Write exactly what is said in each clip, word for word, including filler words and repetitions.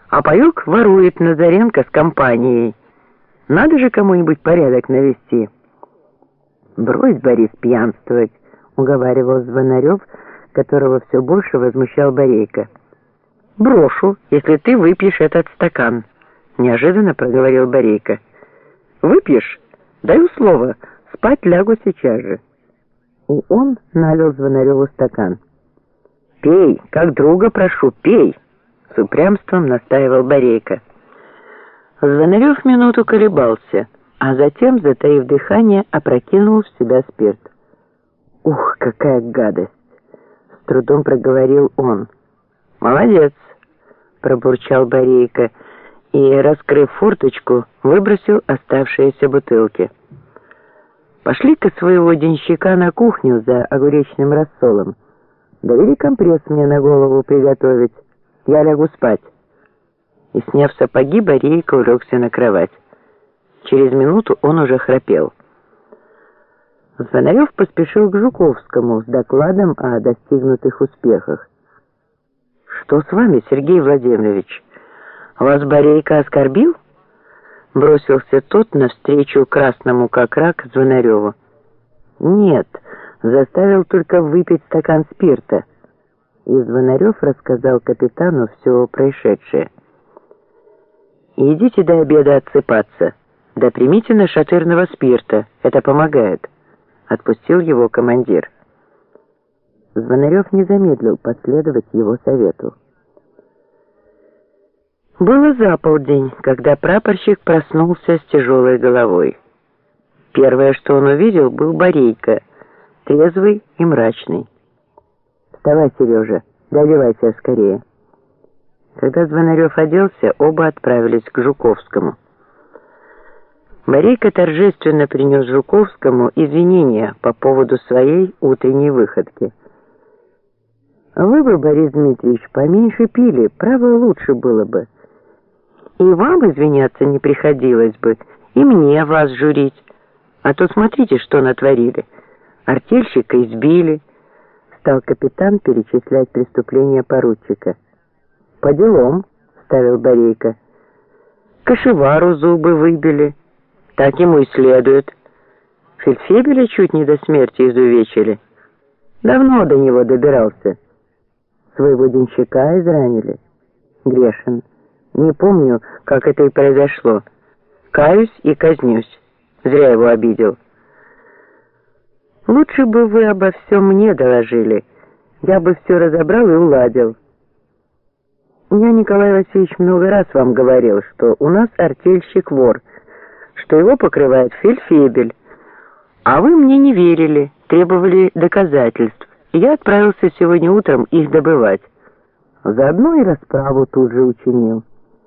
А паёк ворует Назаренко с компанией. Надо же кому-нибудь порядок навести. «Брось, Борис, пьянствовать», — уговаривал Звонарев, которого все больше возмущал Борейко. «Брошу, если ты выпьешь этот стакан», — неожиданно проговорил Борейко. «Выпьешь? Даю слово, спать лягу сейчас же». И он налил Звонареву стакан. «Пей, как друга прошу, пей», — с упрямством настаивал Борейко. Звонарев минуту колебался, а затем, затаив дыхание, опрокинул в себя спирт. «Ух, какая гадость!» — с трудом проговорил он. «Молодец!» — пробурчал Борейко и, раскрыв форточку, выбросил оставшиеся бутылки. «Пошли-ка своего денщика на кухню за огуречным рассолом. Довели компресс мне на голову приготовить. Я лягу спать». И, сняв сапоги, Борейко улегся на кровать. Через минуту он уже храпел. Звонарев поспешил к Жуковскому с докладом о достигнутых успехах. «Что с вами, Сергей Владимирович? Вас Борейко оскорбил?» Бросился тот навстречу красному как рак Звонареву. «Нет, заставил только выпить стакан спирта». И Звонарев рассказал капитану все происшедшее. «Идите до обеда отсыпаться. Да примите нашатырного спирта, это помогает», — отпустил его командир. Звонарев не замедлил последовать его совету. Было за полдень, когда прапорщик проснулся с тяжелой головой. Первое, что он увидел, был Борейко, трезвый и мрачный. «Вставай, Сережа, да одевайся скорее». Когда Звонарев оделся, оба отправились к Жуковскому. Борейко торжественно принес Жуковскому извинения по поводу своей утренней выходки. «Вы бы, Борис Дмитриевич, поменьше пили, право лучше было бы. И вам извиняться не приходилось бы, и мне вас журить. А то смотрите, что натворили. Артельщика избили», — стал капитан перечислять преступления поручика. «По делам», — ставил Борейко. «Кошевару зубы выбили. Так ему и следует. Фельдфебеля чуть не до смерти изувечили. Давно до него добирался. Своего денщика изранили. Грешен. Не помню, как это и произошло. Каюсь и казнюсь. Зря его обидел. Лучше бы вы обо всем мне доложили. Я бы все разобрал и уладил. Я, Николай Васильевич, много раз вам говорил, что у нас артельщик вор, что его покрывает фельдфебель. А вы мне не верили, требовали доказательств. И я отправился сегодня утром их добывать. Заодно и расправу тут же учинил.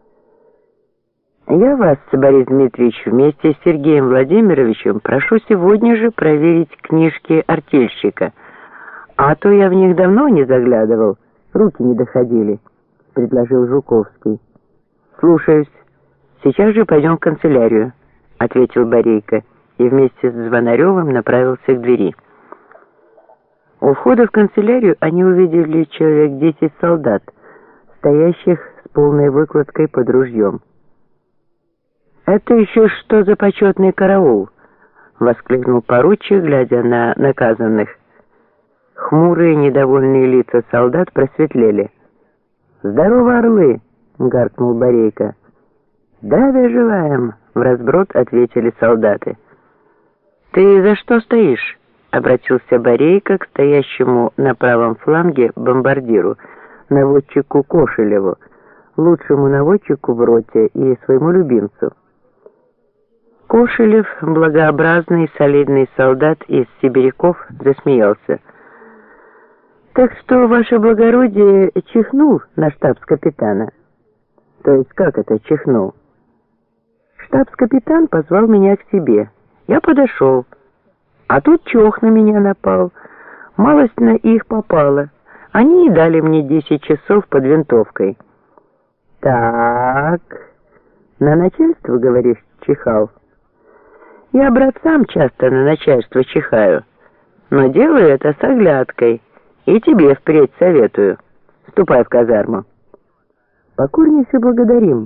Я вас, Борис Дмитриевич, вместе с Сергеем Владимировичем прошу сегодня же проверить книжки артельщика. А то я в них давно не заглядывал, руки не доходили, — предложил Жуковский. «Слушаюсь. Сейчас же пойдем в канцелярию», — ответил Борейко и вместе с Звонаревым направился к двери. У входа в канцелярию они увидели человек десять солдат, стоящих с полной выкладкой под ружьем. «Это еще что за почетный караул?» — воскликнул поручик, глядя на наказанных. Хмурые недовольные лица солдат просветлели. «Здорово, орлы!» — гаркнул Борейко. «Здравия желаем!» — вразброд ответили солдаты. «Ты за что стоишь?» — обратился Борейко к стоящему на правом фланге бомбардиру, наводчику Кошелеву, лучшему наводчику в роте и своему любимцу. Кошелев, благообразный солидный солдат из сибиряков, засмеялся. «Так что, ваше благородие, чихнул на штабс-капитана?» «То есть как это чихнул?» «Штабс-капитан позвал меня к себе. Я подошел. А тут чох на меня напал. Малость на их попала. Они и дали мне десять часов под винтовкой». «Так, на начальство, говоришь, чихал?» «Я, брат, сам часто на начальство чихаю, но делаю это с оглядкой, и тебе впредь советую. Ступай в казарму». Покорнейше благодарим.